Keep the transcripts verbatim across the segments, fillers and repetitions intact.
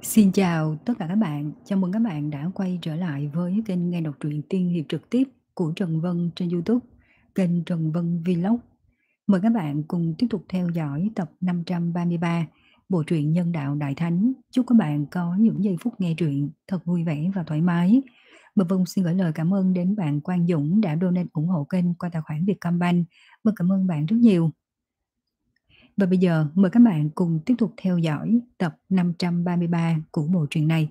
Xin chào tất cả các bạn, chào mừng các bạn đã quay trở lại với kênh nghe đọc truyện tiên hiệp trực tiếp của Trần Vân trên YouTube, kênh Trần Vân Vlog. Mời các bạn cùng tiếp tục theo dõi tập năm trăm ba mươi ba bộ truyện Nhân đạo Đại Thánh. Chúc các bạn có những giây phút nghe truyện thật vui vẻ và thoải mái. Bờ Vân xin gửi lời cảm ơn đến bạn Quang Dũng đã donate ủng hộ kênh qua tài khoản Vietcombank. Vâng, cảm ơn bạn rất nhiều. Và bây giờ mời các bạn cùng tiếp tục theo dõi tập năm trăm ba mươi ba của bộ truyện này.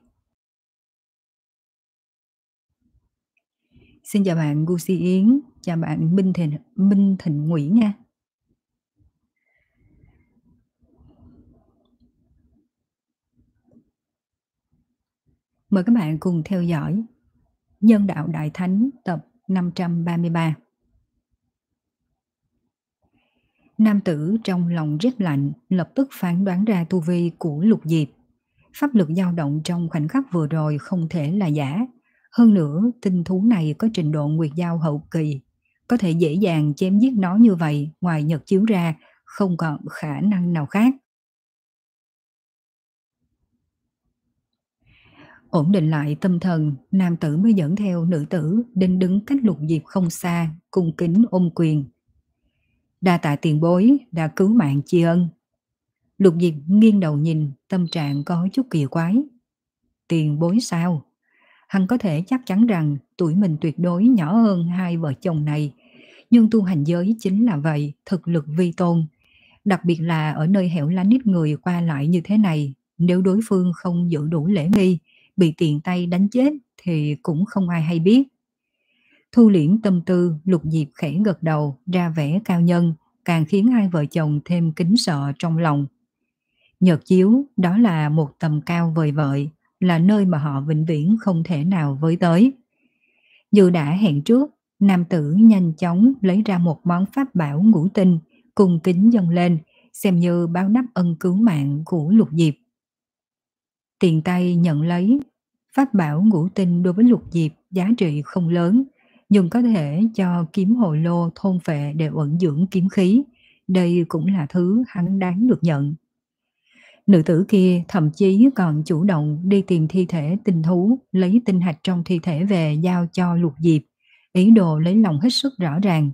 Xin chào bạn Gucci Yến, chào bạn Minh Thịnh Minh Thịnh Nguyễn nha. Mời các bạn cùng theo dõi Nhân đạo Đại Thánh tập năm trăm ba mươi ba. Nam tử trong lòng rét lạnh lập tức phán đoán ra tu vi của Lục Diệp. Pháp lực dao động trong khoảnh khắc vừa rồi không thể là giả. Hơn nữa, tinh thú này có trình độ nguyệt giao hậu kỳ, có thể dễ dàng chém giết nó như vậy, ngoài nhật chiếu ra, không còn khả năng nào khác. Ổn định lại tâm thần, nam tử mới dẫn theo nữ tử đến đứng cách Lục Diệp không xa, cung kính ôm quyền. Đa tạ tiền bối đã cứu mạng tri ân. Lục Diệp nghiêng đầu nhìn, tâm trạng có chút kỳ quái. Tiền bối sao? Hắn có thể chắc chắn rằng tuổi mình tuyệt đối nhỏ hơn hai vợ chồng này, nhưng tu hành giới chính là vậy, thực lực vi tôn. Đặc biệt là ở nơi hẻo lánh ít người qua lại như thế này, nếu đối phương không giữ đủ lễ nghi, bị tiện tay đánh chết thì cũng không ai hay biết. Thu liễm tâm tư, Lục Diệp khẽ gật đầu, ra vẻ cao nhân, càng khiến hai vợ chồng thêm kính sợ trong lòng. Nhật chiếu, đó là một tầm cao vời vợi, là nơi mà họ vĩnh viễn không thể nào với tới. Như đã hẹn trước, nam tử nhanh chóng lấy ra một món pháp bảo ngũ tinh, cùng kính dâng lên, xem như báo đáp ân cứu mạng của Lục Diệp. Tiền tay nhận lấy, pháp bảo ngũ tinh đối với Lục Diệp giá trị không lớn, nhưng có thể cho kiếm hồ lô thôn phệ để ẩn dưỡng kiếm khí. Đây cũng là thứ hắn đáng được nhận. Nữ tử kia thậm chí còn chủ động đi tìm thi thể tinh thú, lấy tinh hạch trong thi thể về giao cho Lục Diệp, ý đồ lấy lòng hết sức rõ ràng.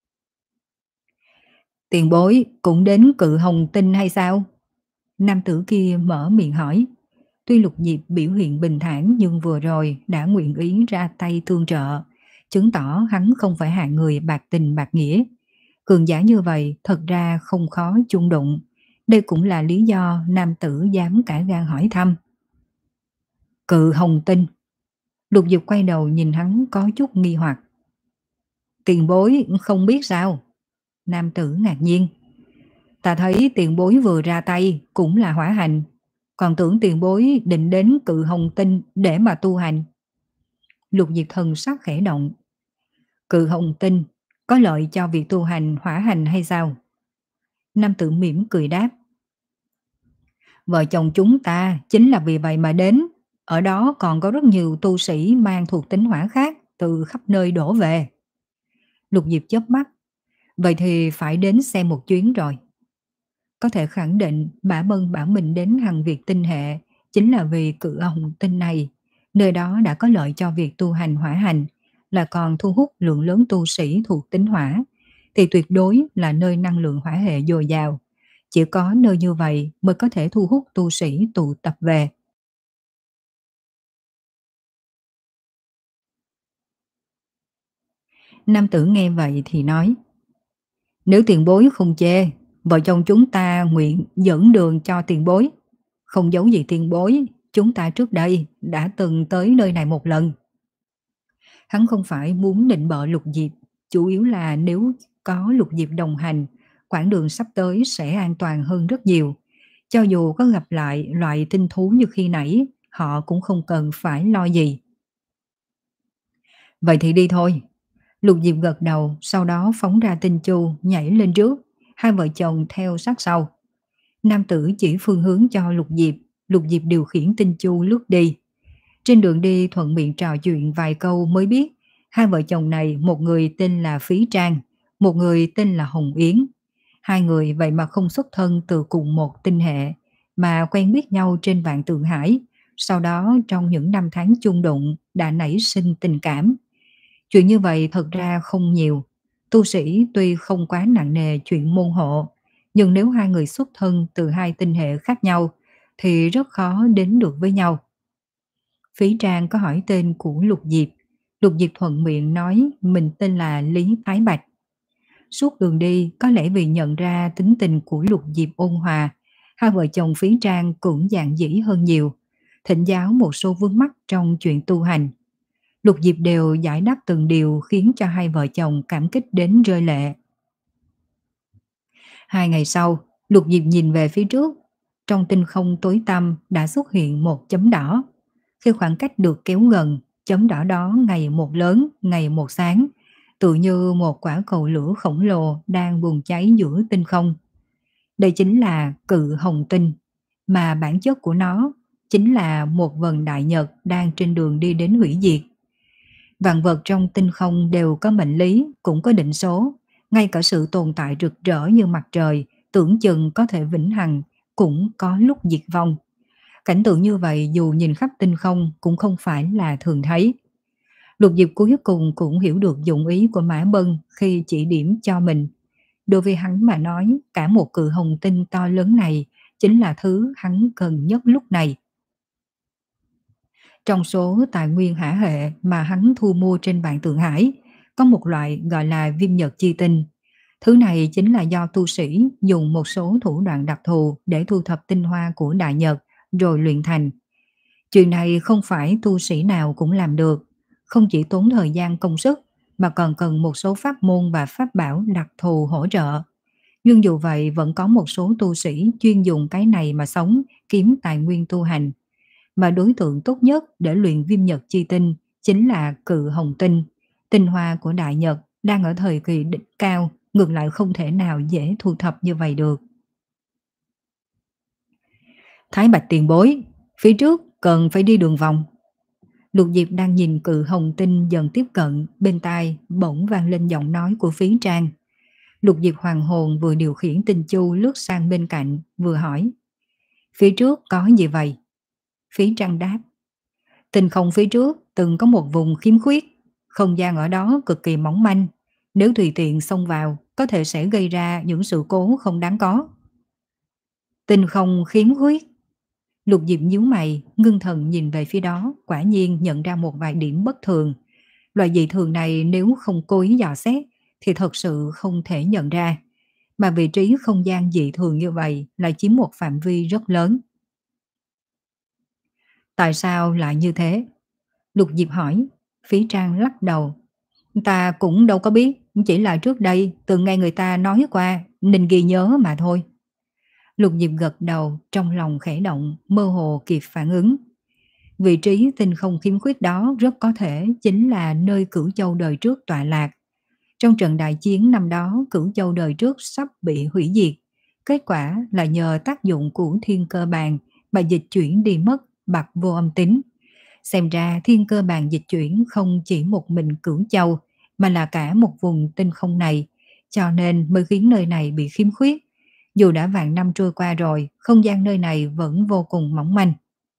Tiền bối cũng đến Cự Hồng Tinh hay sao? Nam tử kia mở miệng hỏi. Tuy Lục Diệp biểu hiện bình thản nhưng vừa rồi đã nguyện ý ra tay tương trợ, chứng tỏ hắn không phải hạng người bạc tình bạc nghĩa. Cường giả như vậy thật ra không khó chung đụng. Đây cũng là lý do nam tử dám cả gan hỏi thăm. Cự Hồng Tinh. Lục Diệp quay đầu nhìn hắn có chút nghi hoặc. Tiền bối không biết sao? Nam tử ngạc nhiên. Ta thấy tiền bối vừa ra tay cũng là hỏa hành, còn tưởng tiền bối định đến Cự Hồng Tinh để mà tu hành. Lục Diệp thần sắc khẽ động. Cự Hồng Tinh có lợi cho việc tu hành hỏa hành hay sao? Nam tử mỉm cười đáp. Vợ chồng chúng ta chính là vì vậy mà đến. Ở đó còn có rất nhiều tu sĩ mang thuộc tính hỏa khác từ khắp nơi đổ về. Lục Diệp chớp mắt. Vậy thì phải đến xem một chuyến rồi. Có thể khẳng định Bả Bân bảo mình đến Hằng Việt tinh hệ chính là vì Cự Hồng Tinh này. Nơi đó đã có lợi cho việc tu hành hỏa hành, là còn thu hút lượng lớn tu sĩ thuộc tính hỏa, thì tuyệt đối là nơi năng lượng hỏa hệ dồi dào. Chỉ có nơi như vậy mới có thể thu hút tu sĩ tụ tập về. Nam tử nghe vậy thì nói. Nếu tiền bối không chê, vợ chồng chúng ta nguyện dẫn đường cho tiền bối. Không giấu gì tiền bối, chúng ta trước đây đã từng tới nơi này một lần. Hắn không phải muốn định bợ Lục Diệp, chủ yếu là nếu có Lục Diệp đồng hành, quãng đường sắp tới sẽ an toàn hơn rất nhiều. Cho dù có gặp lại loại tinh thú như khi nãy, họ cũng không cần phải lo gì. Vậy thì đi thôi. Lục Diệp gật đầu, sau đó phóng ra tinh chu, nhảy lên trước, hai vợ chồng theo sát sau. Nam tử chỉ phương hướng cho Lục Diệp, Lục Diệp điều khiển tinh chu lướt đi. Trên đường đi thuận miệng trò chuyện vài câu mới biết, hai vợ chồng này một người tên là Phí Trang, một người tên là Hồng Yến. Hai người vậy mà không xuất thân từ cùng một tinh hệ, mà quen biết nhau trên vạn tượng hải, sau đó trong những năm tháng chung đụng đã nảy sinh tình cảm. Chuyện như vậy thật ra không nhiều. Tu sĩ tuy không quá nặng nề chuyện môn hộ, nhưng nếu hai người xuất thân từ hai tinh hệ khác nhau thì rất khó đến được với nhau. Phí Trang có hỏi tên của Lục Diệp. Lục Diệp thuận miệng nói mình tên là Lý Thái Bạch. Suốt đường đi, có lẽ vì nhận ra tính tình của Lục Diệp ôn hòa, hai vợ chồng Phí Trang cũng dạn dĩ hơn nhiều, thỉnh giáo một số vướng mắc trong chuyện tu hành. Lục Diệp đều giải đáp từng điều khiến cho hai vợ chồng cảm kích đến rơi lệ. Hai ngày sau, Lục Diệp nhìn về phía trước, trong tinh không tối tăm đã xuất hiện một chấm đỏ. Khi khoảng cách được kéo gần, chấm đỏ đó ngày một lớn, ngày một sáng, tự như một quả cầu lửa khổng lồ đang bùng cháy giữa tinh không. Đây chính là Cự Hồng Tinh, mà bản chất của nó chính là một vần đại nhật đang trên đường đi đến hủy diệt. Vạn vật trong tinh không đều có mệnh lý, cũng có định số, ngay cả sự tồn tại rực rỡ như mặt trời, tưởng chừng có thể vĩnh hằng, cũng có lúc diệt vong. Cảnh tượng như vậy dù nhìn khắp tinh không cũng không phải là thường thấy. Lục Diệp cuối cùng cũng hiểu được dụng ý của Mã Bân khi chỉ điểm cho mình. Đối với hắn mà nói, cả một cự hồng tinh to lớn này chính là thứ hắn cần nhất lúc này. Trong số tài nguyên hỏa hệ mà hắn thu mua trên bàn Tượng Hải, có một loại gọi là viêm nhật chi tinh. Thứ này chính là do tu sĩ dùng một số thủ đoạn đặc thù để thu thập tinh hoa của Đại Nhật rồi luyện thành. Chuyện này không phải tu sĩ nào cũng làm được, không chỉ tốn thời gian công sức mà còn cần một số pháp môn và pháp bảo đặc thù hỗ trợ. Nhưng dù vậy vẫn có một số tu sĩ chuyên dùng cái này mà sống, kiếm tài nguyên tu hành. Mà đối tượng tốt nhất để luyện viêm nhật chi tinh chính là Cự Hồng Tinh. Tinh hoa của Đại Nhật đang ở thời kỳ đỉnh cao, ngược lại không thể nào dễ thu thập như vậy được. Thái Bạch tiền bối, phía trước cần phải đi đường vòng. Lục Diệp đang nhìn Cự Hồng Tinh dần tiếp cận, bên tai bỗng vang lên giọng nói của Phí Trang. Lục Diệp hoàng hồn vừa điều khiển tinh chu lướt sang bên cạnh, vừa hỏi. Phía trước có gì vậy? Phí Trang đáp. Tinh không phía trước từng có một vùng khiếm khuyết, không gian ở đó cực kỳ mỏng manh. Nếu tùy tiện xông vào, có thể sẽ gây ra những sự cố không đáng có. Tinh không khiếm khuyết. Lục Diệp nhíu mày, ngưng thần nhìn về phía đó, quả nhiên nhận ra một vài điểm bất thường. Loại dị thường này nếu không cố ý dò xét thì thật sự không thể nhận ra. Mà vị trí không gian dị thường như vậy lại chiếm một phạm vi rất lớn. Tại sao lại như thế? Lục Diệp hỏi. Phí Trang lắc đầu. Ta cũng đâu có biết, chỉ là trước đây từng nghe người ta nói qua nên ghi nhớ mà thôi. Lục Diệp gật đầu, trong lòng khẽ động, mơ hồ kịp phản ứng. Vị trí tinh không khiếm khuyết đó rất có thể chính là nơi Cửu Châu đời trước tọa lạc. Trong trận đại chiến năm đó, Cửu Châu đời trước sắp bị hủy diệt. Kết quả là nhờ tác dụng của thiên cơ bàn mà dịch chuyển đi mất bạc vô âm tính. Xem ra thiên cơ bàn dịch chuyển không chỉ một mình Cửu Châu mà là cả một vùng tinh không này, cho nên mới khiến nơi này bị khiếm khuyết. Dù đã vạn năm trôi qua rồi, không gian nơi này vẫn vô cùng mỏng manh.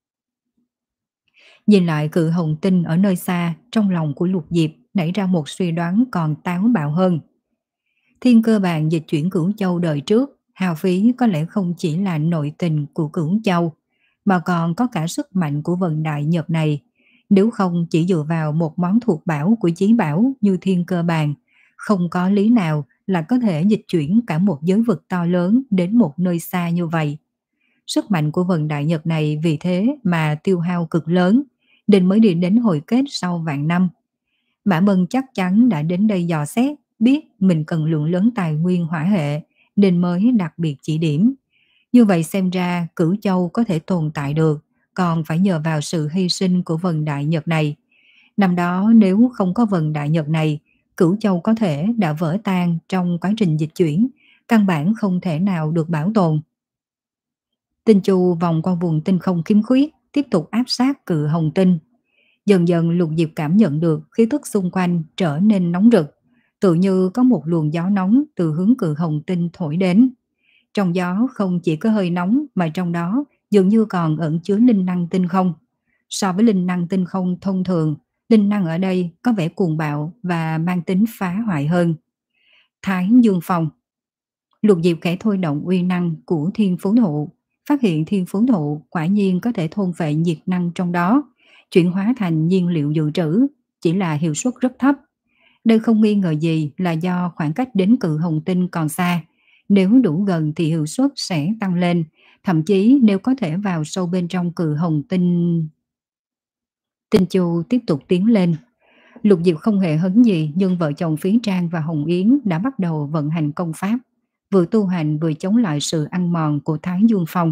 Nhìn lại Cự Hồng Tinh ở nơi xa, trong lòng của Lục Diệp nảy ra một suy đoán còn táo bạo hơn. Thiên cơ bàn dịch chuyển Cửu Châu đời trước, hao phí có lẽ không chỉ là nội tình của Cửu Châu, mà còn có cả sức mạnh của vần đại nhật này. Nếu không chỉ dựa vào một món thuộc bảo của chí bảo như thiên cơ bàn, không có lý nào là có thể dịch chuyển cả một giới vực to lớn đến một nơi xa như vậy. Sức mạnh của vần đại nhật này vì thế mà tiêu hao cực lớn, nên mới đi đến hồi kết sau vạn năm. Mã Bân chắc chắn đã đến đây dò xét, biết mình cần lượng lớn tài nguyên hỏa hệ, nên mới đặc biệt chỉ điểm. Như vậy xem ra Cửu Châu có thể tồn tại được, còn phải nhờ vào sự hy sinh của vần đại nhật này. Năm đó nếu không có vần đại nhật này, Cửu Châu có thể đã vỡ tan trong quá trình dịch chuyển, căn bản không thể nào được bảo tồn. Tinh chu vòng qua vùng tinh không khiếm khuyết, tiếp tục áp sát Cự Hồng Tinh. Dần dần Lục Diệp cảm nhận được khí tức xung quanh trở nên nóng rực, tự như có một luồng gió nóng từ hướng Cự Hồng Tinh thổi đến. Trong gió không chỉ có hơi nóng mà trong đó dường như còn ẩn chứa linh năng tinh không. So với linh năng tinh không thông thường, linh năng ở đây có vẻ cuồng bạo và mang tính phá hoại hơn. Thái Dương Phong. Lục Diệp khẽ thôi động uy năng của thiên phú thụ, phát hiện thiên phú thụ quả nhiên có thể thôn phệ nhiệt năng trong đó, chuyển hóa thành nhiên liệu dự trữ, chỉ là hiệu suất rất thấp. Đây không nghi ngờ gì là do khoảng cách đến cự hồng tinh còn xa, nếu đủ gần thì hiệu suất sẽ tăng lên, thậm chí nếu có thể vào sâu bên trong cự hồng tinh. Tinh Chu tiếp tục tiến lên. Lục Diệp không hề hấn gì, nhưng vợ chồng Phí Trang và Hồng Yến đã bắt đầu vận hành công pháp, vừa tu hành vừa chống lại sự ăn mòn của Thái Dương Phong.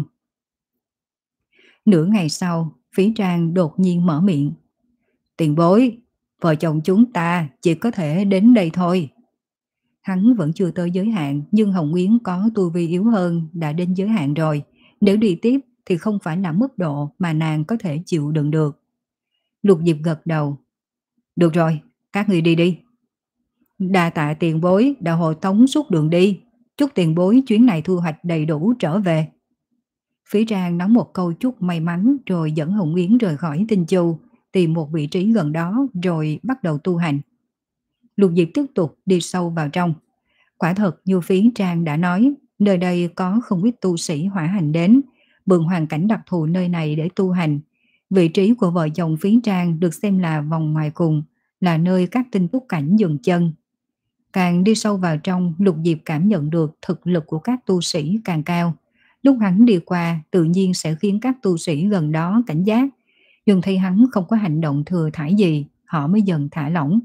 Nửa ngày sau, Phí Trang đột nhiên mở miệng. Tiền bối, vợ chồng chúng ta chỉ có thể đến đây thôi. Hắn vẫn chưa tới giới hạn, nhưng Hồng Yến có tu vi yếu hơn, đã đến giới hạn rồi. Nếu đi tiếp thì không phải là mức độ mà nàng có thể chịu đựng được. Lục Diệp gật đầu. Được rồi, các người đi đi. Đa tạ tiền bối đã hộ tống suốt đường đi. Chúc tiền bối chuyến này thu hoạch đầy đủ trở về. Phí Trang nói một câu chúc may mắn rồi dẫn Hồng Yến rời khỏi Tinh Châu, tìm một vị trí gần đó rồi bắt đầu tu hành. Lục Diệp tiếp tục đi sâu vào trong. Quả thật như Phí Trang đã nói, nơi đây có không ít tu sĩ hỏa hành đến, mượn hoàn cảnh đặc thù nơi này để tu hành. Vị trí của vợ chồng Phí Trang được xem là vòng ngoài cùng, là nơi các tinh túc cảnh dừng chân. Càng đi sâu vào trong, Lục Diệp cảm nhận được thực lực của các tu sĩ càng cao. Lúc hắn đi qua, tự nhiên sẽ khiến các tu sĩ gần đó cảnh giác. Nhưng thấy hắn không có hành động thừa thãi gì, họ mới dần thả lỏng.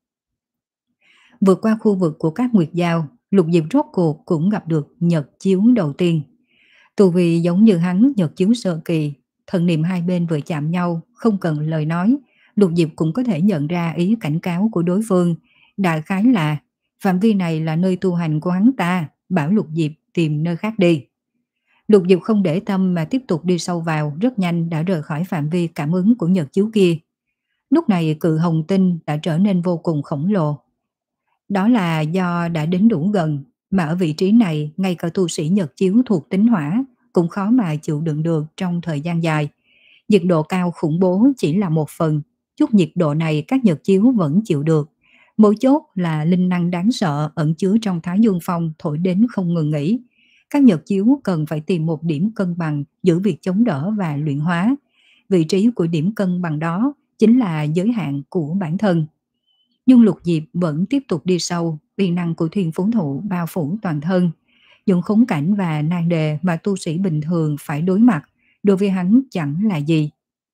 Vượt qua khu vực của các nguyệt giao, Lục Diệp rốt cuộc cũng gặp được nhật chiếu đầu tiên. Tu vì giống như hắn nhật chiếu sơ kỳ, thần niệm hai bên vừa chạm nhau, không cần lời nói, Lục Diệp cũng có thể nhận ra ý cảnh cáo của đối phương. Đại khái là, phạm vi này là nơi tu hành của hắn ta, bảo Lục Diệp tìm nơi khác đi. Lục Diệp không để tâm mà tiếp tục đi sâu vào, rất nhanh đã rời khỏi phạm vi cảm ứng của nhật chiếu kia. Lúc này cự hồng tinh đã trở nên vô cùng khổng lồ. Đó là do đã đến đủ gần, mà ở vị trí này ngay cả tu sĩ nhật chiếu thuộc tính hỏa cũng khó mà chịu đựng được trong thời gian dài. Nhiệt độ cao khủng bố chỉ là một phần, chút nhiệt độ này các nhật chiếu vẫn chịu được. Mấu chốt là linh năng đáng sợ ẩn chứa trong Thái Dương Phong thổi đến không ngừng nghỉ. Các nhật chiếu cần phải tìm một điểm cân bằng giữa việc chống đỡ và luyện hóa. Vị trí của điểm cân bằng đó chính là giới hạn của bản thân. Nhưng Lục Diệp vẫn tiếp tục đi sâu, uy năng của thiên phú thụ bao phủ toàn thân. Những khốn cảnh và nan đề mà tu sĩ bình thường phải đối mặt, đối với hắn chẳng là gì.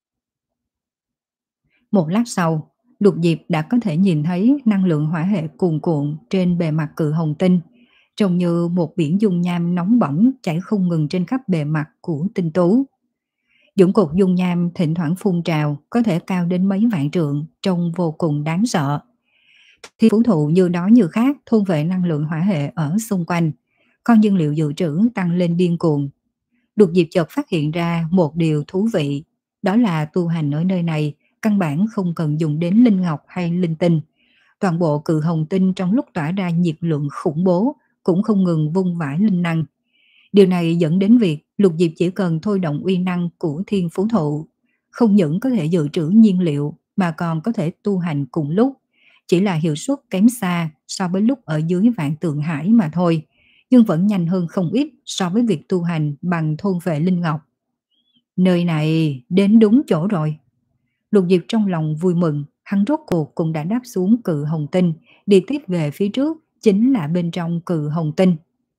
Một lát sau, Lục Diệp đã có thể nhìn thấy năng lượng hỏa hệ cuồn cuộn trên bề mặt cự hồng tinh, trông như một biển dung nham nóng bỏng chảy không ngừng trên khắp bề mặt của tinh tú. Dũng cục dung nham thỉnh thoảng phun trào, có thể cao đến mấy vạn trượng, trông vô cùng đáng sợ. Thiên phú thụ như đó như khác thôn vệ năng lượng hỏa hệ ở xung quanh, con nhiên liệu dự trữ tăng lên điên cuồng. Lục Diệp chợt phát hiện ra một điều thú vị, đó là tu hành ở nơi này căn bản không cần dùng đến linh ngọc hay linh tinh. Toàn bộ cự hồng tinh trong lúc tỏa ra nhiệt lượng khủng bố cũng không ngừng vung vãi linh năng. Điều này dẫn đến việc Lục Diệp chỉ cần thôi động uy năng của thiên phú thụ, không những có thể dự trữ nhiên liệu mà còn có thể tu hành cùng lúc. Chỉ là hiệu suất kém xa so với lúc ở dưới vạn tượng hải mà thôi, nhưng vẫn nhanh hơn không ít so với việc tu hành bằng thôn vệ linh ngọc. Nơi này đến đúng chỗ rồi. Lục Diệp trong lòng vui mừng, hắn rốt cuộc cũng đã đáp xuống cự hồng tinh, đi tiếp về phía trước chính là bên trong cự hồng tinh.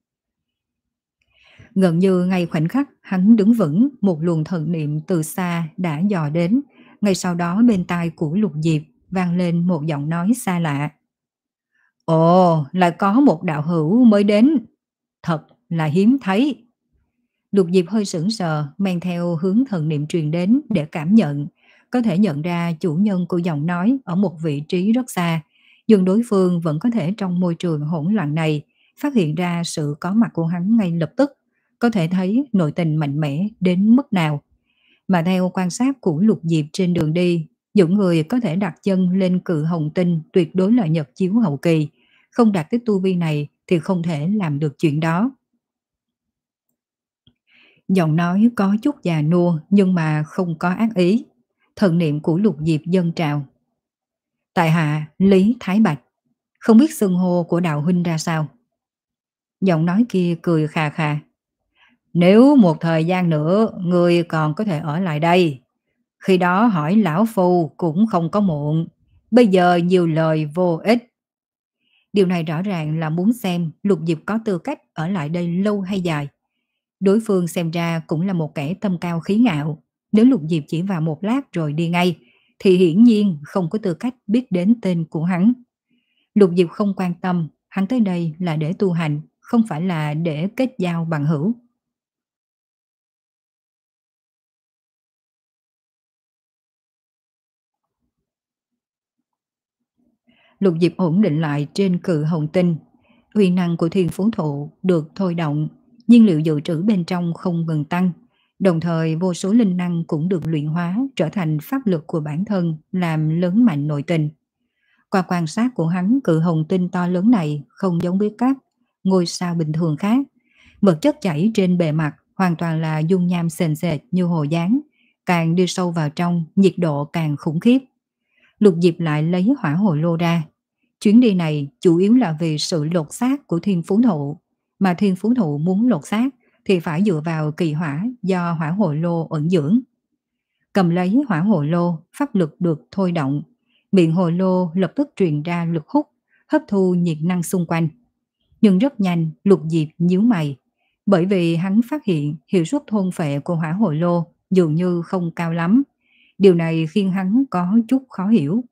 Gần như ngay khoảnh khắc hắn đứng vững, một luồng thần niệm từ xa đã dò đến, ngay sau đó bên tai của Lục Diệp vang lên một giọng nói xa lạ. Ồ, lại có một đạo hữu mới đến, thật là hiếm thấy. Lục Diệp hơi sững sờ, men theo hướng thần niệm truyền đến để cảm nhận, có thể nhận ra chủ nhân của giọng nói ở một vị trí rất xa, nhưng đối phương vẫn có thể trong môi trường hỗn loạn này phát hiện ra sự có mặt của hắn ngay lập tức, có thể thấy nội tình mạnh mẽ đến mức nào. Mà theo quan sát của Lục Diệp trên đường đi, những người có thể đặt chân lên cự hồng tinh tuyệt đối là nhật chiếu hậu kỳ, không đạt tới tu vi này thì không thể làm được chuyện đó. Giọng nói có chút già nua nhưng mà không có ác ý. Thần niệm của Lục Diệp dâng trào. Tại hạ Lý Thái Bạch, không biết xưng hô của đạo huynh ra sao? Giọng nói kia cười khà khà. Nếu một thời gian nữa ngươi còn có thể ở lại đây, khi đó hỏi lão phu cũng không có muộn. Bây giờ nhiều lời vô ích. Điều này rõ ràng là muốn xem Lục Diệp có tư cách ở lại đây lâu hay dài. Đối phương xem ra cũng là một kẻ tâm cao khí ngạo. Nếu Lục Diệp chỉ vào một lát rồi đi ngay, thì hiển nhiên không có tư cách biết đến tên của hắn. Lục Diệp không quan tâm, hắn tới đây là để tu hành, không phải là để kết giao bằng hữu. Lục Diệp ổn định lại trên cự hồng tinh. Uy năng của thiên phú thụ được thôi động, nhiên liệu dự trữ bên trong không ngừng tăng. Đồng thời vô số linh năng cũng được luyện hóa trở thành pháp lực của bản thân, làm lớn mạnh nội tình. Qua quan sát của hắn, cự hồng tinh to lớn này không giống với các ngôi sao bình thường khác. Vật chất chảy trên bề mặt hoàn toàn là dung nham sền sệt như hồ gián. Càng đi sâu vào trong, nhiệt độ càng khủng khiếp. Lục Diệp lại lấy hỏa hồ lô ra. Chuyến đi này chủ yếu là vì sự lột xác của thiên phú thụ. Mà thiên phú thụ muốn lột xác thì phải dựa vào kỳ hỏa do hỏa hồ lô ẩn dưỡng. Cầm lấy hỏa hồ lô, pháp lực được thôi động. Miệng hồ lô lập tức truyền ra lực hút, hấp thu nhiệt năng xung quanh. Nhưng rất nhanh, Lục Diệp nhíu mày. Bởi vì hắn phát hiện hiệu suất thôn phệ của hỏa hồ lô dường như không cao lắm. Điều này khiến hắn có chút khó hiểu.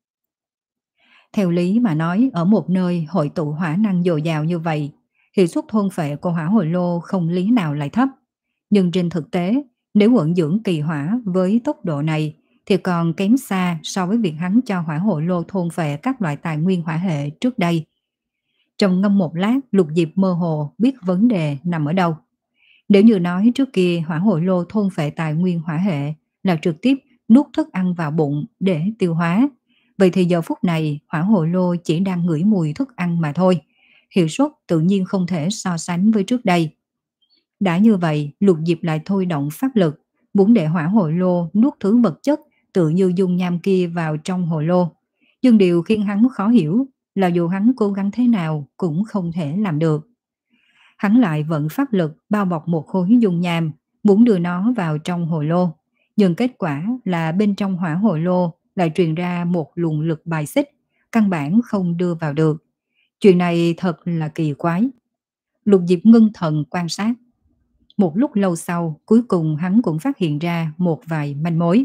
Theo lý mà nói, ở một nơi hội tụ hỏa năng dồi dào như vậy, hiệu suất thôn phệ của hỏa hồ lô không lý nào lại thấp. Nhưng trên thực tế, nếu ẩn dưỡng kỳ hỏa với tốc độ này, thì còn kém xa so với việc hắn cho hỏa hồ lô thôn phệ các loại tài nguyên hỏa hệ trước đây. Trầm ngâm một lát, Lục Diệp mơ hồ biết vấn đề nằm ở đâu. Nếu như nói trước kia hỏa hồ lô thôn phệ tài nguyên hỏa hệ là trực tiếp nuốt thức ăn vào bụng để tiêu hóa, vậy thì giờ phút này hỏa hồ lô chỉ đang ngửi mùi thức ăn mà thôi. Hiệu suất tự nhiên không thể so sánh với trước đây. Đã như vậy, Lục Diệp lại thôi động pháp lực, muốn để hỏa hồ lô nuốt thứ vật chất tự như dung nham kia vào trong hồ lô. Nhưng điều khiến hắn khó hiểu là dù hắn cố gắng thế nào cũng không thể làm được. Hắn lại vận pháp lực bao bọc một khối dung nham, muốn đưa nó vào trong hồ lô. Nhưng kết quả là bên trong hỏa hồ lô lại truyền ra một luồng lực bài xích, căn bản không đưa vào được. Chuyện này thật là kỳ quái. Lục Diệp ngưng thần quan sát. Một lúc lâu sau, cuối cùng hắn cũng phát hiện ra một vài manh mối.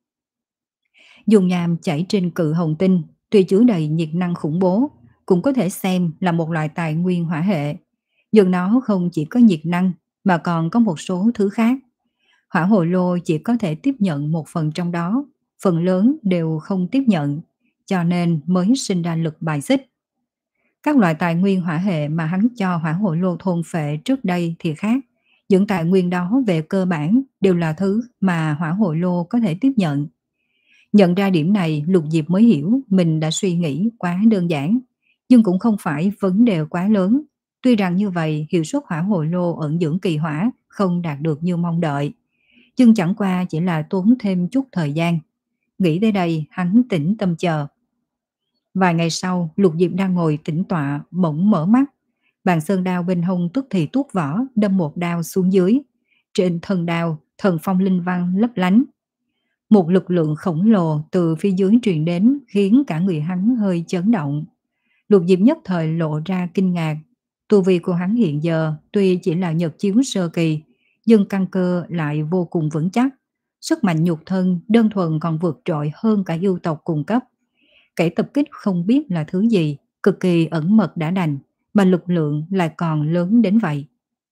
Dung nham chảy trên cự hồng tinh, tuy chứa đầy nhiệt năng khủng bố, cũng có thể xem là một loại tài nguyên hỏa hệ. Nhưng nó không chỉ có nhiệt năng, mà còn có một số thứ khác. Hỏa hồ lô chỉ có thể tiếp nhận một phần trong đó, phần lớn đều không tiếp nhận, cho nên mới sinh ra lực bài xích. Các loại tài nguyên hỏa hệ mà hắn cho hỏa hồ lô thôn phệ trước đây thì khác. Những tài nguyên đó về cơ bản đều là thứ mà hỏa hồ lô có thể tiếp nhận. Nhận ra điểm này, Lục Diệp mới hiểu mình đã suy nghĩ quá đơn giản, nhưng cũng không phải vấn đề quá lớn. Tuy rằng như vậy, hiệu suất hỏa hồ lô ẩn dưỡng kỳ hỏa không đạt được như mong đợi, nhưng chẳng qua chỉ là tốn thêm chút thời gian. Nghĩ tới đây, hắn tĩnh tâm chờ. Vài ngày sau, Lục Diệp đang ngồi tĩnh tọa, bỗng mở mắt. Bàn sơn đao bên hông tức thì tuốt vỏ, đâm một đao xuống dưới. Trên thân đao, thần phong linh văn lấp lánh. Một lực lượng khổng lồ từ phía dưới truyền đến khiến cả người hắn hơi chấn động. Lục Diệp nhất thời lộ ra kinh ngạc. Tu vi của hắn hiện giờ tuy chỉ là nhật chiếu sơ kỳ, nhưng căn cơ lại vô cùng vững chắc. Sức mạnh nhục thân đơn thuần còn vượt trội hơn cả yêu tộc cùng cấp. Kẻ tập kích không biết là thứ gì, cực kỳ ẩn mật đã đành, mà lực lượng lại còn lớn đến vậy.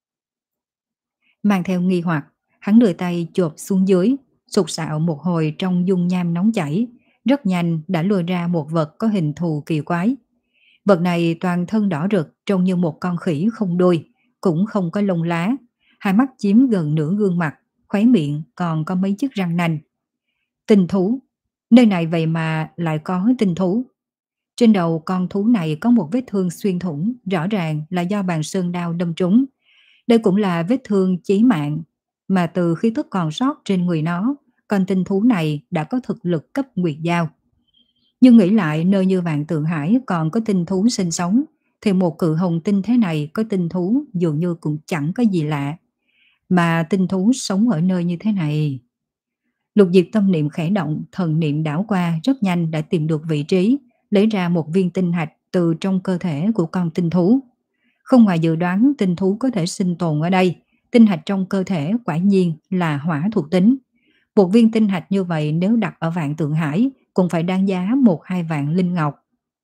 Mang theo nghi hoặc, hắn đưa tay chộp xuống dưới, sụt sạo một hồi trong dung nham nóng chảy, rất nhanh đã lôi ra một vật có hình thù kỳ quái. Vật này toàn thân đỏ rực, trông như một con khỉ không đuôi, cũng không có lông lá, hai mắt chiếm gần nửa gương mặt, khóe miệng còn có mấy chiếc răng nanh. Tinh thú, nơi này vậy mà lại có tinh thú. Trên đầu con thú này có một vết thương xuyên thủng, rõ ràng là do bàn sơn đao đâm trúng. Đây cũng là vết thương chí mạng, mà từ khí tức còn sót trên người nó, con tinh thú này đã có thực lực cấp nguyệt giao. Nhưng nghĩ lại nơi như Vạn Tượng Hải còn có tinh thú sinh sống, thì một cự hồng tinh thế này có tinh thú dường như cũng chẳng có gì lạ. Mà tinh thú sống ở nơi như thế này. Lục Diệp tâm niệm khẽ động, thần niệm đảo qua rất nhanh đã tìm được vị trí, lấy ra một viên tinh hạch từ trong cơ thể của con tinh thú. Không ngoài dự đoán tinh thú có thể sinh tồn ở đây, tinh hạch trong cơ thể quả nhiên là hỏa thuộc tính. Một viên tinh hạch như vậy nếu đặt ở Vạn Tượng Hải cũng phải đáng giá một hai vạn linh ngọc.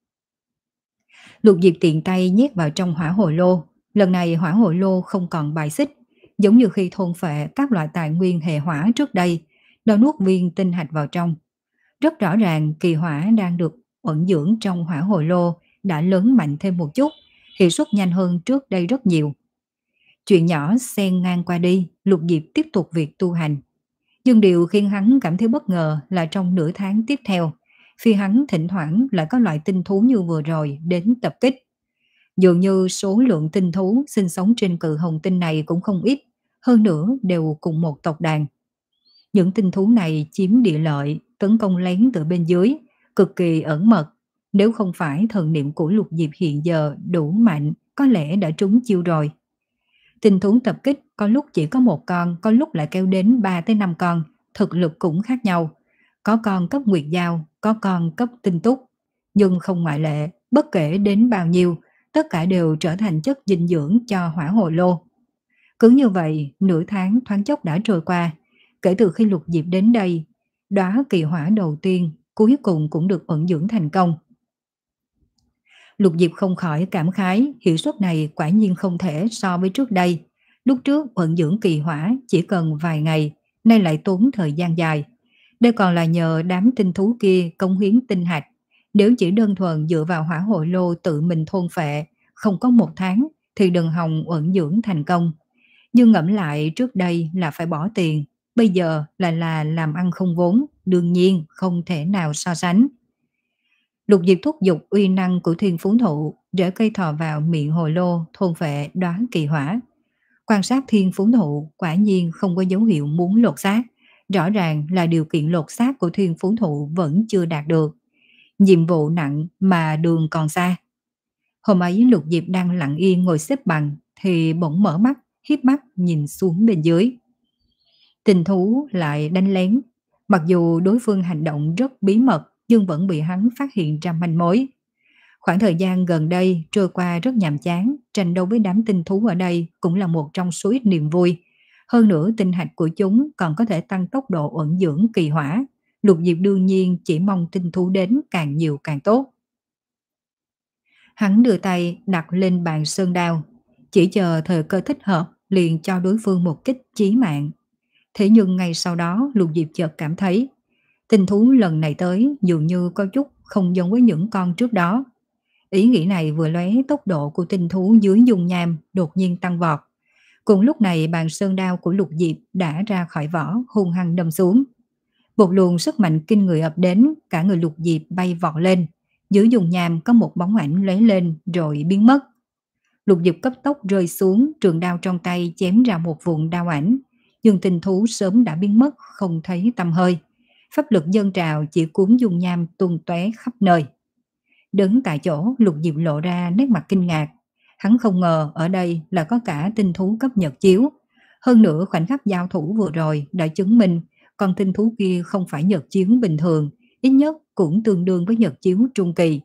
Lục Diệp tiện tay nhét vào trong hỏa hồ lô, lần này hỏa hồ lô không còn bài xích, giống như khi thôn phệ các loại tài nguyên hệ hỏa trước đây, nó nuốt viên tinh hạch vào trong. Rất rõ ràng kỳ hỏa đang được ẩn dưỡng trong hỏa hồ lô đã lớn mạnh thêm một chút, hiệu suất nhanh hơn trước đây rất nhiều. Chuyện nhỏ xen ngang qua đi, Lục Diệp tiếp tục việc tu hành. Nhưng điều khiến hắn cảm thấy bất ngờ là trong nửa tháng tiếp theo, phi hắn thỉnh thoảng lại có loại tinh thú như vừa rồi đến tập kích. Dường như số lượng tinh thú sinh sống trên cự hồng tinh này cũng không ít, hơn nữa đều cùng một tộc đàn. Những tinh thú này chiếm địa lợi, tấn công lén từ bên dưới, cực kỳ ẩn mật. Nếu không phải thần niệm của Lục Diệp hiện giờ đủ mạnh, có lẽ đã trúng chiêu rồi. Tinh thú tập kích có lúc chỉ có một con, có lúc lại kéo đến ba tới năm con, thực lực cũng khác nhau. Có con cấp nguyệt giao, có con cấp tinh túc. Nhưng không ngoại lệ, bất kể đến bao nhiêu, tất cả đều trở thành chất dinh dưỡng cho hỏa hồ lô. Cứ như vậy, nửa tháng thoáng chốc đã trôi qua. Kể từ khi Lục Diệp đến đây, đóa kỳ hỏa đầu tiên cuối cùng cũng được ẩn dưỡng thành công. Lục Diệp không khỏi cảm khái, hiệu suất này quả nhiên không thể so với trước đây. Lúc trước ẩn dưỡng kỳ hỏa chỉ cần vài ngày, nay lại tốn thời gian dài. Đây còn là nhờ đám tinh thú kia cống hiến tinh hạch. Nếu chỉ đơn thuần dựa vào hỏa hồ lô tự mình thôn phệ, không có một tháng thì đừng hòng ẩn dưỡng thành công. Nhưng ngẫm lại trước đây là phải bỏ tiền, bây giờ là là làm ăn không vốn, đương nhiên không thể nào so sánh. Lục Diệp thúc giục uy năng của thiên phú thụ, rễ cây thò vào miệng hồ lô thôn phệ đoán kỳ hỏa. Quan sát thiên phú thụ quả nhiên không có dấu hiệu muốn lột xác, rõ ràng là điều kiện lột xác của thiên phú thụ vẫn chưa đạt được. Nhiệm vụ nặng mà đường còn xa. Hôm ấy Lục Diệp đang lặng yên ngồi xếp bằng thì bỗng mở mắt, híp mắt nhìn xuống bên dưới. Tinh thú lại đánh lén, mặc dù đối phương hành động rất bí mật nhưng vẫn bị hắn phát hiện ra manh mối. Khoảng thời gian gần đây trôi qua rất nhàm chán, tranh đấu với đám tinh thú ở đây cũng là một trong số ít niềm vui. Hơn nữa tinh hạch của chúng còn có thể tăng tốc độ ẩn dưỡng kỳ hỏa. Lục Diệp đương nhiên chỉ mong tinh thú đến càng nhiều càng tốt. Hắn đưa tay đặt lên bàn sơn đao, chỉ chờ thời cơ thích hợp liền cho đối phương một kích chí mạng. Thế nhưng ngay sau đó Lục Diệp chợt cảm thấy tinh thú lần này tới dường như có chút không giống với những con trước đó. Ý nghĩ này vừa lóe, tốc độ của tinh thú dưới dung nham đột nhiên tăng vọt. Cùng lúc này bàn sơn đao của Lục Diệp đã ra khỏi vỏ, hung hăng đâm xuống. Một luồng sức mạnh kinh người ập đến, cả người Lục Diệp bay vọt lên. Dưới dung nham có một bóng ảnh lóe lên rồi biến mất. Lục Diệp cấp tốc rơi xuống, trường đao trong tay chém ra một vùng đao ảnh. Nhưng tinh thú sớm đã biến mất, không thấy tăm hơi. Pháp lực dâng trào chỉ cuốn dung nham tung tóe khắp nơi. Đứng tại chỗ, Lục Diệp lộ ra nét mặt kinh ngạc. Hắn không ngờ ở đây là có cả tinh thú cấp nhật chiếu. Hơn nữa khoảnh khắc giao thủ vừa rồi đã chứng minh con tinh thú kia không phải nhật chiếu bình thường, ít nhất cũng tương đương với nhật chiếu trung kỳ.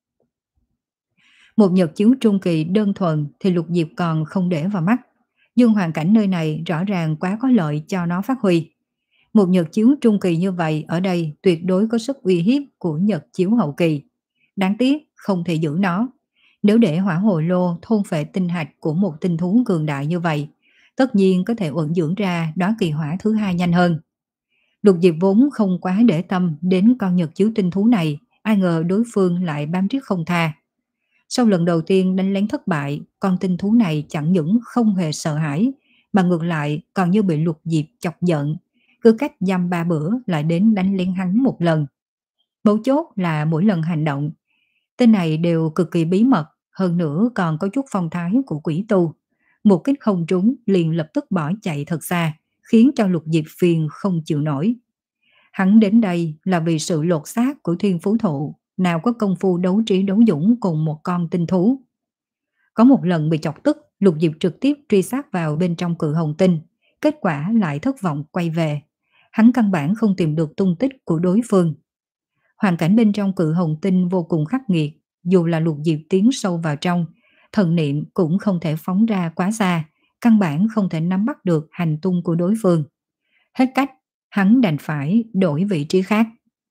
Một nhật chiếu trung kỳ đơn thuần thì Lục Diệp còn không để vào mắt. Nhưng hoàn cảnh nơi này rõ ràng quá có lợi cho nó phát huy. Một nhật chiếu trung kỳ như vậy ở đây tuyệt đối có sức uy hiếp của nhật chiếu hậu kỳ. Đáng tiếc không thể giữ nó. Nếu để hỏa hồ lô thôn phệ tinh hạch của một tinh thú cường đại như vậy, tất nhiên có thể ẩn dưỡng ra đóa kỳ hỏa thứ hai nhanh hơn. Lục Diệp vốn không quá để tâm đến con nhật chiếu tinh thú này, ai ngờ đối phương lại bám riết không tha. Sau lần đầu tiên đánh lén thất bại, con tinh thú này chẳng những không hề sợ hãi, mà ngược lại còn như bị Lục Diệp chọc giận, cứ cách dăm ba bữa lại đến đánh lén hắn một lần. Mấu chốt là mỗi lần hành động, tên này đều cực kỳ bí mật, hơn nữa còn có chút phong thái của quỷ tu. Một kích không trúng liền lập tức bỏ chạy thật xa, khiến cho Lục Diệp phiền không chịu nổi. Hắn đến đây là vì sự lột xác của thiên phú thụ, nào có công phu đấu trí đấu dũng cùng một con tinh thú. Có một lần bị chọc tức, Lục Diệp trực tiếp truy sát vào bên trong cự hồng tinh, kết quả lại thất vọng quay về. Hắn căn bản không tìm được tung tích của đối phương. Hoàn cảnh bên trong cự hồng tinh vô cùng khắc nghiệt, dù là Lục Diệp tiến sâu vào trong, thần niệm cũng không thể phóng ra quá xa, căn bản không thể nắm bắt được hành tung của đối phương. Hết cách, hắn đành phải đổi vị trí khác.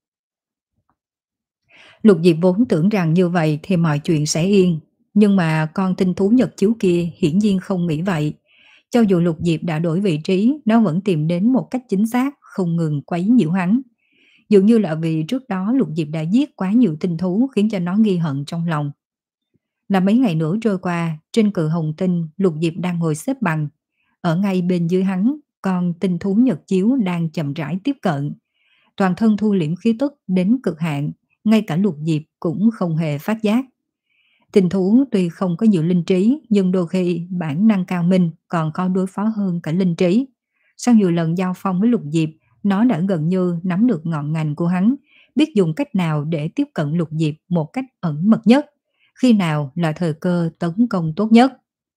Lục Diệp vốn tưởng rằng như vậy thì mọi chuyện sẽ yên, nhưng mà con tinh thú nhật chiếu kia hiển nhiên không nghĩ vậy. Cho dù Lục Diệp đã đổi vị trí, nó vẫn tìm đến một cách chính xác, không ngừng quấy nhiễu hắn. Dường như là vì trước đó Lục Diệp đã giết quá nhiều tinh thú khiến cho nó ghi hận trong lòng. Là mấy ngày nữa trôi qua, trên cự hồng tinh, Lục Diệp đang ngồi xếp bằng. Ở ngay bên dưới hắn, con tinh thú nhật chiếu đang chậm rãi tiếp cận. Toàn thân thu liễm khí tức đến cực hạn, ngay cả Lục Diệp cũng không hề phát giác. Tinh thú tuy không có nhiều linh trí, nhưng đôi khi bản năng cao minh còn khó đối phó hơn cả linh trí. Sau nhiều lần giao phong với Lục Diệp, nó đã gần như nắm được ngọn ngành của hắn, biết dùng cách nào để tiếp cận Lục Diệp một cách ẩn mật nhất, khi nào là thời cơ tấn công tốt nhất.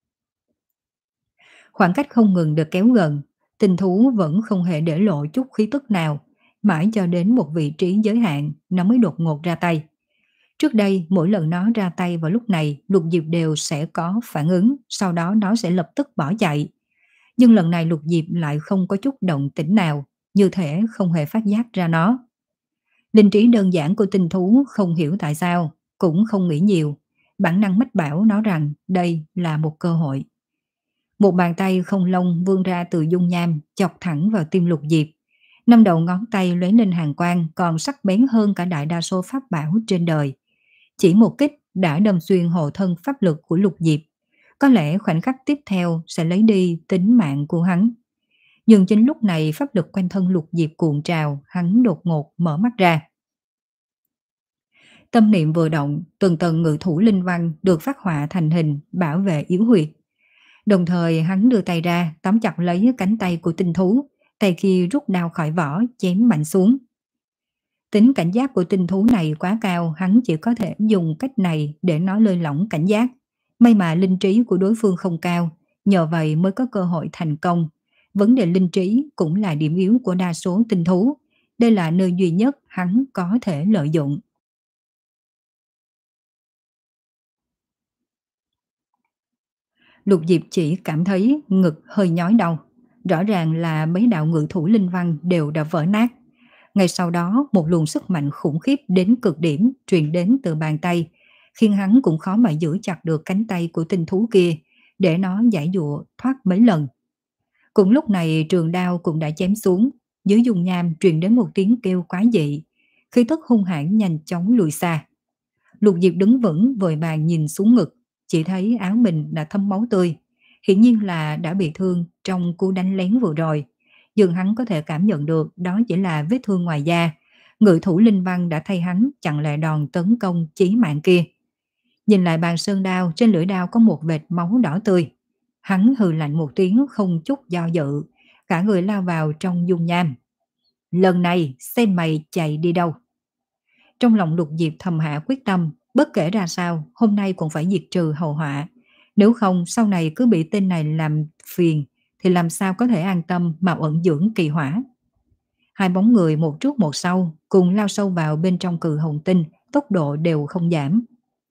Khoảng cách không ngừng được kéo gần, tinh thú vẫn không hề để lộ chút khí tức nào, mãi cho đến một vị trí giới hạn, nó mới đột ngột ra tay. Trước đây, mỗi lần nó ra tay vào lúc này, Lục Diệp đều sẽ có phản ứng, sau đó nó sẽ lập tức bỏ chạy. Nhưng lần này Lục Diệp lại không có chút động tĩnh nào, như thể không hề phát giác ra nó. Linh trí đơn giản của tinh thú không hiểu tại sao, cũng không nghĩ nhiều. Bản năng mách bảo nó rằng đây là một cơ hội. Một bàn tay không lông vươn ra từ dung nham, chọc thẳng vào tim Lục Diệp. Năm đầu ngón tay lóe lên hàn quang còn sắc bén hơn cả đại đa số pháp bảo trên đời. Chỉ một kích đã đâm xuyên hộ thân pháp lực của Lục Diệp. Có lẽ khoảnh khắc tiếp theo sẽ lấy đi tính mạng của hắn. Nhưng chính lúc này pháp lực quanh thân Lục Diệp cuộn trào, hắn đột ngột mở mắt ra. Tâm niệm vừa động, từng tầng ngự thủ linh văn được phát họa thành hình bảo vệ yếu huyệt. Đồng thời hắn đưa tay ra tóm chặt lấy cánh tay của tinh thú, tay kia rút đao khỏi vỏ chém mạnh xuống. Tính cảnh giác của tinh thú này quá cao, hắn chỉ có thể dùng cách này để nó lơi lỏng cảnh giác. May mà linh trí của đối phương không cao, nhờ vậy mới có cơ hội thành công. Vấn đề linh trí cũng là điểm yếu của đa số tinh thú. Đây là nơi duy nhất hắn có thể lợi dụng. Lục Diệp chỉ cảm thấy ngực hơi nhói đau. Rõ ràng là mấy đạo ngự thủ linh văn đều đã vỡ nát. Ngay sau đó, một luồng sức mạnh khủng khiếp đến cực điểm truyền đến từ bàn tay, khiến hắn cũng khó mà giữ chặt được cánh tay của tinh thú kia, để nó giải dụa thoát mấy lần. Cùng lúc này trường đao cũng đã chém xuống, dưới dung nham truyền đến một tiếng kêu quái dị, khí tức hung hãn nhanh chóng lùi xa. Lục Diệp đứng vững vội vàng nhìn xuống ngực, chỉ thấy áo mình đã thấm máu tươi, hiển nhiên là đã bị thương trong cú đánh lén vừa rồi. Nhưng hắn có thể cảm nhận được đó chỉ là vết thương ngoài da. Ngự thủ linh văn đã thay hắn chặn lại đòn tấn công chí mạng kia. Nhìn lại bàn sơn đao, trên lưỡi đao có một vệt máu đỏ tươi. Hắn hừ lạnh một tiếng không chút do dự, cả người lao vào trong dung nham. Lần này xem mày chạy đi đâu. Trong lòng Lục Diệp thầm hạ quyết tâm, bất kể ra sao, hôm nay cũng phải diệt trừ hậu họa. Nếu không sau này cứ bị tên này làm phiền, thì làm sao có thể an tâm mà ẩn dưỡng kỳ hỏa. Hai bóng người một trước một sau, cùng lao sâu vào bên trong cự hồng tinh, tốc độ đều không giảm.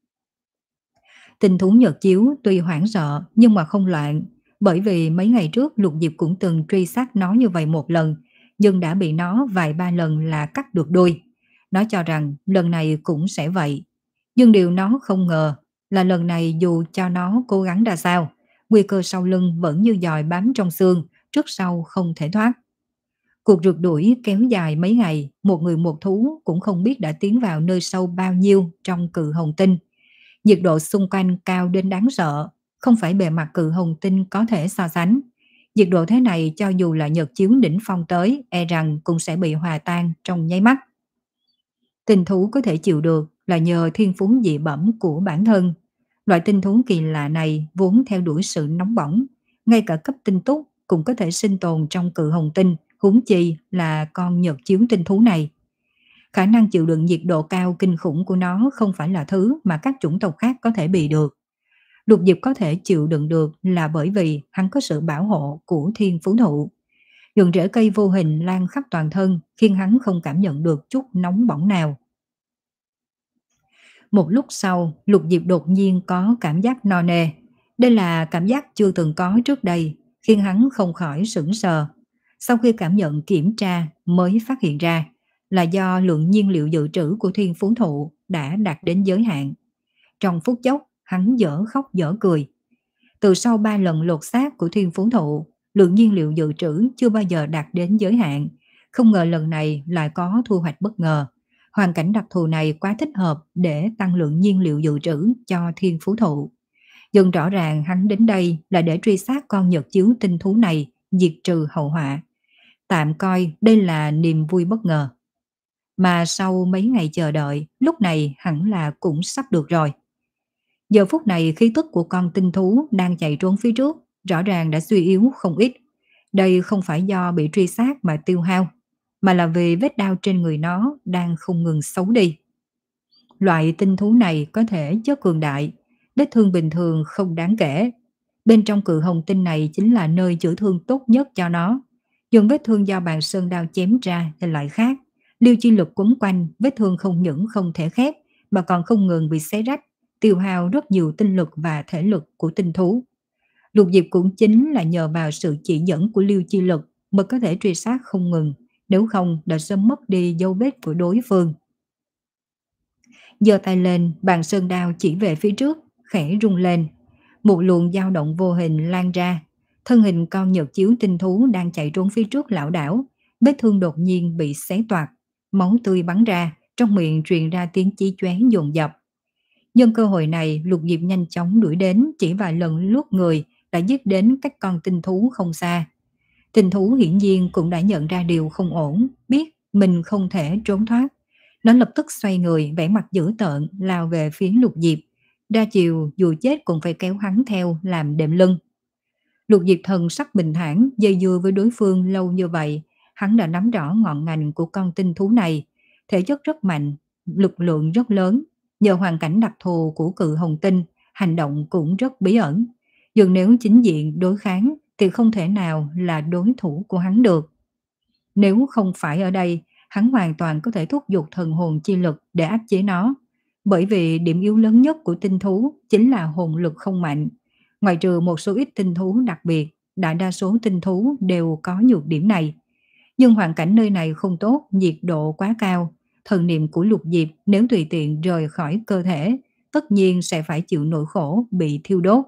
Tinh thú nhật chiếu tuy hoảng sợ nhưng mà không loạn, bởi vì mấy ngày trước Lục Diệp cũng từng truy sát nó như vậy một lần, nhưng đã bị nó vài ba lần là cắt được đuôi. Nó cho rằng lần này cũng sẽ vậy. Nhưng điều nó không ngờ là lần này dù cho nó cố gắng ra sao, nguy cơ sau lưng vẫn như dòi bám trong xương, trước sau không thể thoát. Cuộc rượt đuổi kéo dài mấy ngày, một người một thú cũng không biết đã tiến vào nơi sâu bao nhiêu trong cự hồng tinh. Nhiệt độ xung quanh cao đến đáng sợ, không phải bề mặt cự hồng tinh có thể so sánh. Nhiệt độ thế này cho dù là nhật chiếu đỉnh phong tới, e rằng cũng sẽ bị hòa tan trong nháy mắt. Tinh thú có thể chịu được là nhờ thiên phú dị bẩm của bản thân. Loại tinh thú kỳ lạ này vốn theo đuổi sự nóng bỏng, ngay cả cấp tinh túc cũng có thể sinh tồn trong cự hồng tinh, huống chi là con nhật chiếu tinh thú này. Khả năng chịu đựng nhiệt độ cao kinh khủng của nó không phải là thứ mà các chủng tộc khác có thể bị được. Lục Diệp có thể chịu đựng được là bởi vì hắn có sự bảo hộ của thiên phú thụ. Đường rễ cây vô hình lan khắp toàn thân khiến hắn không cảm nhận được chút nóng bỏng nào. Một lúc sau, Lục Diệp đột nhiên có cảm giác no nê. Đây là cảm giác chưa từng có trước đây, khiến hắn không khỏi sững sờ. Sau khi cảm nhận kiểm tra mới phát hiện ra là do lượng nhiên liệu dự trữ của thiên phú thụ đã đạt đến giới hạn. Trong phút chốc, hắn dở khóc dở cười. Từ sau ba lần lột xác của thiên phú thụ, lượng nhiên liệu dự trữ chưa bao giờ đạt đến giới hạn. Không ngờ lần này lại có thu hoạch bất ngờ. Hoàn cảnh đặc thù này quá thích hợp để tăng lượng nhiên liệu dự trữ cho thiên phú thụ. Dần rõ ràng hắn đến đây là để truy sát con nhật chiếu tinh thú này, diệt trừ hậu họa. Tạm coi đây là niềm vui bất ngờ. Mà sau mấy ngày chờ đợi, lúc này hẳn là cũng sắp được rồi. Giờ phút này khí tức của con tinh thú đang chạy trốn phía trước, rõ ràng đã suy yếu không ít. Đây không phải do bị truy sát mà tiêu hao, mà là vì vết đau trên người nó đang không ngừng xấu đi. Loại tinh thú này có thể chất cường đại, vết thương bình thường không đáng kể. Bên trong cự hồng tinh này chính là nơi chữa thương tốt nhất cho nó. Dùng vết thương do bàn sơn đao chém ra thì lại khác. Liêu chi lực quấn quanh, vết thương không những không thể khép, mà còn không ngừng bị xé rách, tiêu hao rất nhiều tinh lực và thể lực của tinh thú. Lục Diệp cũng chính là nhờ vào sự chỉ dẫn của liêu chi lực mới có thể truy sát không ngừng, nếu không đã sớm mất đi dấu vết của đối phương. Giơ tay lên, bàn sơn đao chỉ về phía trước, khẽ rung lên. Một luồng dao động vô hình lan ra. Thân hình con nhật chiếu tinh thú đang chạy trốn phía trước lảo đảo, vết thương đột nhiên bị xé toạc, máu tươi bắn ra, trong miệng truyền ra tiếng chí chóe dồn dập. Nhân cơ hội này, Lục Diệp nhanh chóng đuổi đến, chỉ vài lần lướt người đã giết đến cách con tinh thú không xa. Tinh thú hiển nhiên cũng đã nhận ra điều không ổn, biết mình không thể trốn thoát. Nó lập tức xoay người, vẻ mặt dữ tợn, lao về phía Lục Diệp. Đa chiều dù chết cũng phải kéo hắn theo làm đệm lưng. Lục Diệp thần sắc bình thản, dây dưa với đối phương lâu như vậy, hắn đã nắm rõ ngọn ngành của con tinh thú này. Thể chất rất mạnh, lực lượng rất lớn. Nhờ hoàn cảnh đặc thù của cự hồng tinh, hành động cũng rất bí ẩn. Dường nếu chính diện đối kháng thì không thể nào là đối thủ của hắn được. Nếu không phải ở đây, hắn hoàn toàn có thể thúc giục thần hồn chi lực để áp chế nó. Bởi vì điểm yếu lớn nhất của tinh thú chính là hồn lực không mạnh. Ngoài trừ một số ít tinh thú đặc biệt, đại đa số tinh thú đều có nhược điểm này. Nhưng hoàn cảnh nơi này không tốt, nhiệt độ quá cao. Thần niệm của Lục Diệp nếu tùy tiện rời khỏi cơ thể, tất nhiên sẽ phải chịu nỗi khổ bị thiêu đốt.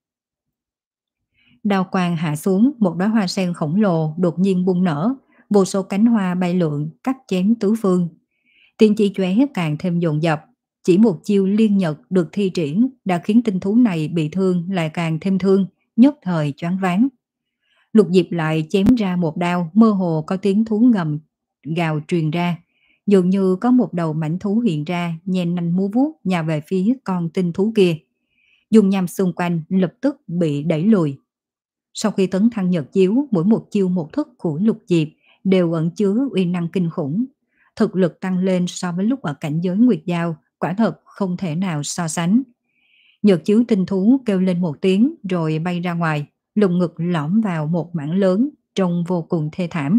Đao quang hạ xuống, một đóa hoa sen khổng lồ đột nhiên bung nở, vô số cánh hoa bay lượn cắt chém tứ phương. Tiếng chỉ chóe càng thêm dồn dập, chỉ một chiêu liên nhật được thi triển đã khiến tinh thú này bị thương lại càng thêm thương, nhất thời choáng váng. Lục Diệp lại chém ra một đao, mơ hồ có tiếng thú ngầm gào truyền ra, dường như có một đầu mãnh thú hiện ra, nhen nanh múa vuốt nhào về phía con tinh thú kia. Dung nham xung quanh lập tức bị đẩy lùi. Sau khi tấn thăng nhật chiếu, mỗi một chiêu một thức của Lục Diệp đều ẩn chứa uy năng kinh khủng. Thực lực tăng lên so với lúc ở cảnh giới Nguyệt Giao, quả thật không thể nào so sánh. Nhật chiếu tinh thú kêu lên một tiếng rồi bay ra ngoài, lồng ngực lõm vào một mảng lớn, trông vô cùng thê thảm.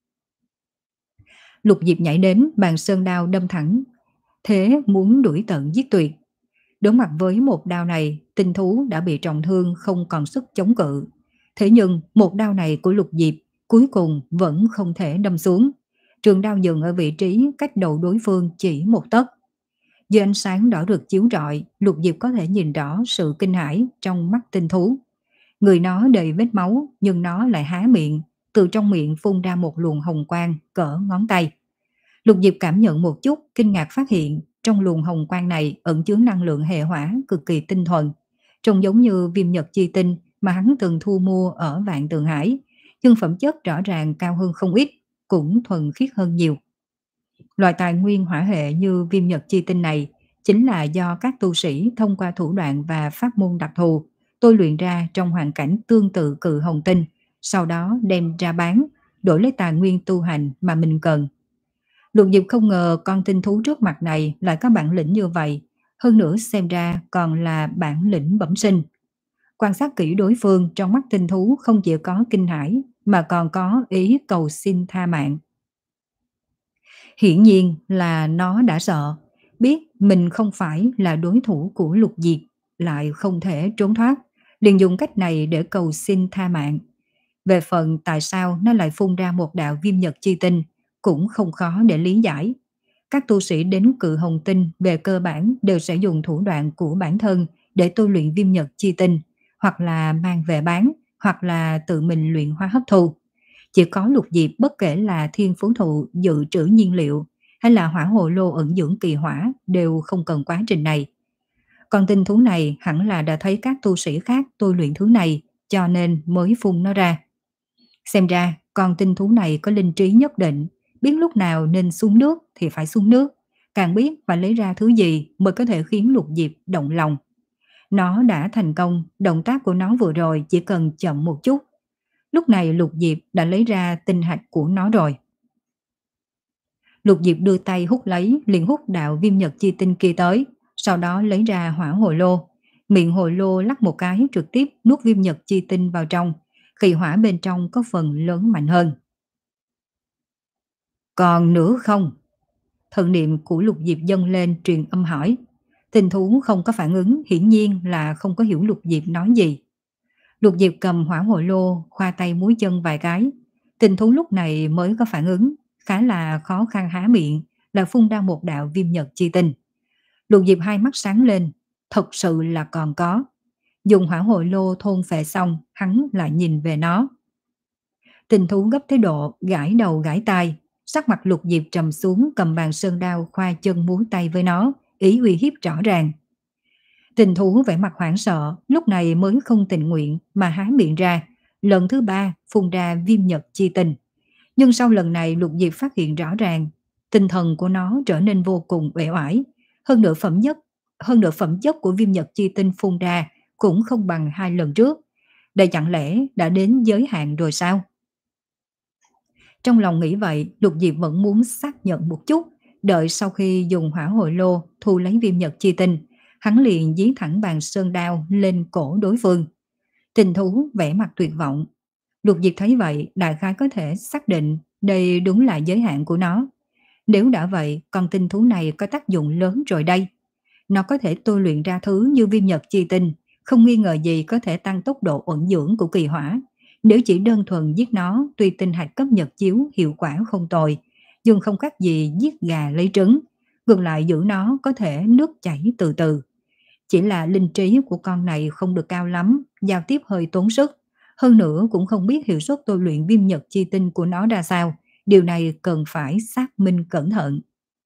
Lục Diệp nhảy đến, bàn sơn đao đâm thẳng, thế muốn đuổi tận giết tuyệt. Đối mặt với một đao này, tinh thú đã bị trọng thương không còn sức chống cự. Thế nhưng một đao này của Lục Diệp cuối cùng vẫn không thể đâm xuống. Trường đao dừng ở vị trí cách đầu đối phương chỉ một tấc. Dưới ánh sáng đỏ rực chiếu rọi, Lục Diệp có thể nhìn rõ sự kinh hãi trong mắt tinh thú. Người nó đầy vết máu, nhưng nó lại há miệng, từ trong miệng phun ra một luồng hồng quang cỡ ngón tay. Lục Diệp cảm nhận một chút, kinh ngạc phát hiện trong luồng hồng quang này ẩn chứa năng lượng hệ hỏa cực kỳ tinh thuần, trông giống như viêm nhật chi tinh mà hắn từng thu mua ở Vạn Tường Hải, nhưng phẩm chất rõ ràng cao hơn không ít, cũng thuần khiết hơn nhiều. Loại tài nguyên hỏa hệ như viêm nhật chi tinh này chính là do các tu sĩ thông qua thủ đoạn và pháp môn đặc thù tôi luyện ra trong hoàn cảnh tương tự cự hồng tinh, sau đó đem ra bán, đổi lấy tài nguyên tu hành mà mình cần. Lục Diệp không ngờ con tinh thú trước mặt này lại có bản lĩnh như vậy, hơn nữa xem ra còn là bản lĩnh bẩm sinh. Quan sát kỹ đối phương, trong mắt tinh thú không chỉ có kinh hãi mà còn có ý cầu xin tha mạng. Hiển nhiên là nó đã sợ, biết mình không phải là đối thủ của Lục Diệp, lại không thể trốn thoát, liền dùng cách này để cầu xin tha mạng. Về phần tại sao nó lại phun ra một đạo viêm nhật chi tinh, cũng không khó để lý giải. Các tu sĩ đến Cự Hồng Tinh về cơ bản đều sẽ dùng thủ đoạn của bản thân để tu luyện viêm nhật chi tinh, hoặc là mang về bán, hoặc là tự mình luyện hóa hấp thu. Chỉ có Lục Diệp bất kể là thiên phú thụ dự trữ nhiên liệu hay là hỏa hồ lô ẩn dưỡng kỳ hỏa đều không cần quá trình này. Còn tinh thú này hẳn là đã thấy các tu sĩ khác tu luyện thứ này cho nên mới phun nó ra. Xem ra con tinh thú này có linh trí nhất định, biết lúc nào nên xuống nước thì phải xuống nước, càng biết phải lấy ra thứ gì mới có thể khiến Lục Diệp động lòng. Nó đã thành công, động tác của nó vừa rồi chỉ cần chậm một chút. Lúc này Lục Diệp đã lấy ra tinh hạch của nó rồi. Lục Diệp đưa tay hút lấy, liền hút đạo viêm nhật chi tinh kia tới, sau đó lấy ra hỏa hồ lô. Miệng hồ lô lắc một cái trực tiếp nuốt viêm nhật chi tinh vào trong, khí hỏa bên trong có phần lớn mạnh hơn. Còn nữa không? Thần niệm của Lục Diệp dâng lên truyền âm hỏi. Tinh thú không có phản ứng, hiển nhiên là không có hiểu Lục Diệp nói gì. Lục Diệp cầm hỏa hồ lô, khoa tay múi chân vài cái. Tinh thú lúc này mới có phản ứng, khá là khó khăn há miệng, là phun ra một đạo viêm nhật chi tinh. Lục Diệp hai mắt sáng lên, thật sự là còn có. Dùng hỏa hồ lô thôn phệ xong, hắn lại nhìn về nó. Tinh thú gấp tới độ gãi đầu gãi tai, sắc mặt Lục Diệp trầm xuống, cầm bàn sơn đao khoa chân múa tay với nó, ý uy hiếp rõ ràng. Tinh thú vẻ mặt hoảng sợ, lúc này mới không tình nguyện mà há miệng ra, lần thứ ba phun ra viêm nhật chi tinh. Nhưng sau lần này Lục Diệp phát hiện rõ ràng, tinh thần của nó trở nên vô cùng uể oải, hơn nữa phẩm chất, hơn nữa phẩm chất của viêm nhật chi tinh phun ra cũng không bằng hai lần trước. Đây chẳng lẽ đã đến giới hạn rồi sao? Trong lòng nghĩ vậy, Lục Diệp vẫn muốn xác nhận một chút, đợi sau khi dùng hỏa hồi lô thu lấy viêm nhật chi tinh, hắn liền dí thẳng bàn sơn đao lên cổ đối phương. Tinh thú vẻ mặt tuyệt vọng. Lục Diệp thấy vậy, đại khái có thể xác định đây đúng là giới hạn của nó. Nếu đã vậy, con tinh thú này có tác dụng lớn rồi đây. Nó có thể tu luyện ra thứ như viêm nhật chi tinh, không nghi ngờ gì có thể tăng tốc độ ẩn dưỡng của kỳ hỏa. Nếu chỉ đơn thuần giết nó, tuy tinh hạch cấp nhật chiếu hiệu quả không tồi, nhưng không khác gì giết gà lấy trứng. Ngược lại giữ nó có thể nước chảy từ từ. Chỉ là linh trí của con này không được cao lắm, giao tiếp hơi tốn sức. Hơn nữa cũng không biết hiệu suất tu luyện viêm nhật chi tinh của nó ra sao. Điều này cần phải xác minh cẩn thận.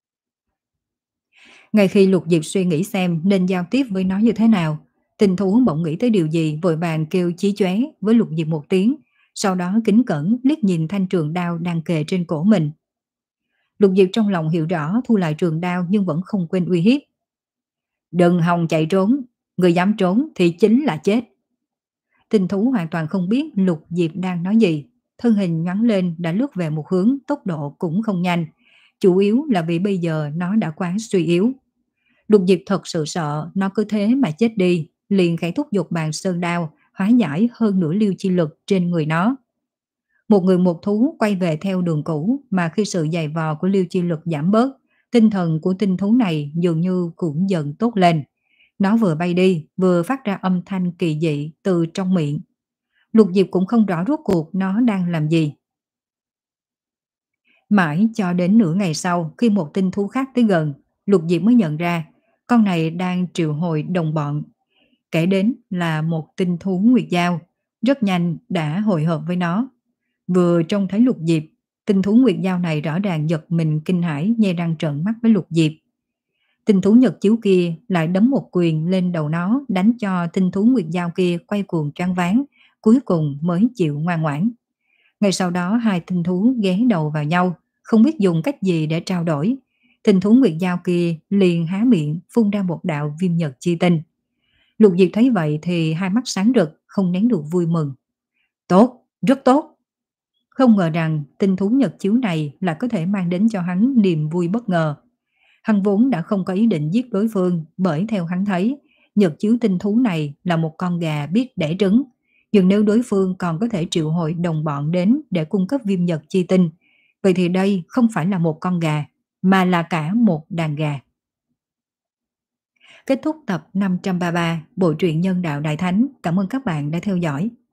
Ngay khi Lục Diệp suy nghĩ xem nên giao tiếp với nó như thế nào, tinh thú bỗng nghĩ tới điều gì, vội vàng kêu chí chóe với Lục Diệp một tiếng, sau đó kính cẩn liếc nhìn thanh trường đao đang kề trên cổ mình. Lục Diệp trong lòng hiểu rõ, thu lại trường đao nhưng vẫn không quên uy hiếp. Đừng hòng chạy trốn, người dám trốn thì chính là chết. Tinh thú hoàn toàn không biết Lục Diệp đang nói gì, thân hình ngắn lên đã lướt về một hướng, tốc độ cũng không nhanh, chủ yếu là vì bây giờ nó đã quá suy yếu. Lục Diệp thật sự sợ nó cứ thế mà chết đi, liền khẽ thúc giục bàn sơn đao, hóa giải hơn nửa liêu chi lực trên người nó. Một người một thú quay về theo đường cũ, mà khi sự dày vò của liêu chi lực giảm bớt, tinh thần của tinh thú này dường như cũng dần tốt lên. Nó vừa bay đi, vừa phát ra âm thanh kỳ dị từ trong miệng. Lục Diệp cũng không rõ rốt cuộc nó đang làm gì. Mãi cho đến nửa ngày sau, khi một tinh thú khác tới gần, Lục Diệp mới nhận ra con này đang triệu hồi đồng bọn. Kể đến là một tinh thú nguyệt dao, rất nhanh đã hội hợp với nó. Vừa trông thấy Lục Diệp, tinh thú nguyệt dao này rõ ràng giật mình kinh hãi, nhe răng trợn mắt với Lục Diệp. Tinh thú nhật chiếu kia lại đấm một quyền lên đầu nó, đánh cho tinh thú nguyệt dao kia quay cuồng choáng váng, cuối cùng mới chịu ngoan ngoãn. Ngay sau đó hai tinh thú ghé đầu vào nhau, không biết dùng cách gì để trao đổi. Tinh thú nguyệt dao kia liền há miệng phun ra một đạo viêm nhật chi tinh. Lục Diệp thấy vậy thì hai mắt sáng rực, không nén được vui mừng. Tốt, rất tốt. Không ngờ rằng tinh thú nhật chiếu này là có thể mang đến cho hắn niềm vui bất ngờ. Hắn vốn đã không có ý định giết đối phương, bởi theo hắn thấy, nhật chiếu tinh thú này là một con gà biết đẻ trứng. Nhưng nếu đối phương còn có thể triệu hồi đồng bọn đến để cung cấp viêm nhật chi tinh, vậy thì đây không phải là một con gà, mà là cả một đàn gà. Kết thúc tập năm trăm ba mươi ba Bộ truyện Nhân đạo Đại Thánh. Cảm ơn các bạn đã theo dõi.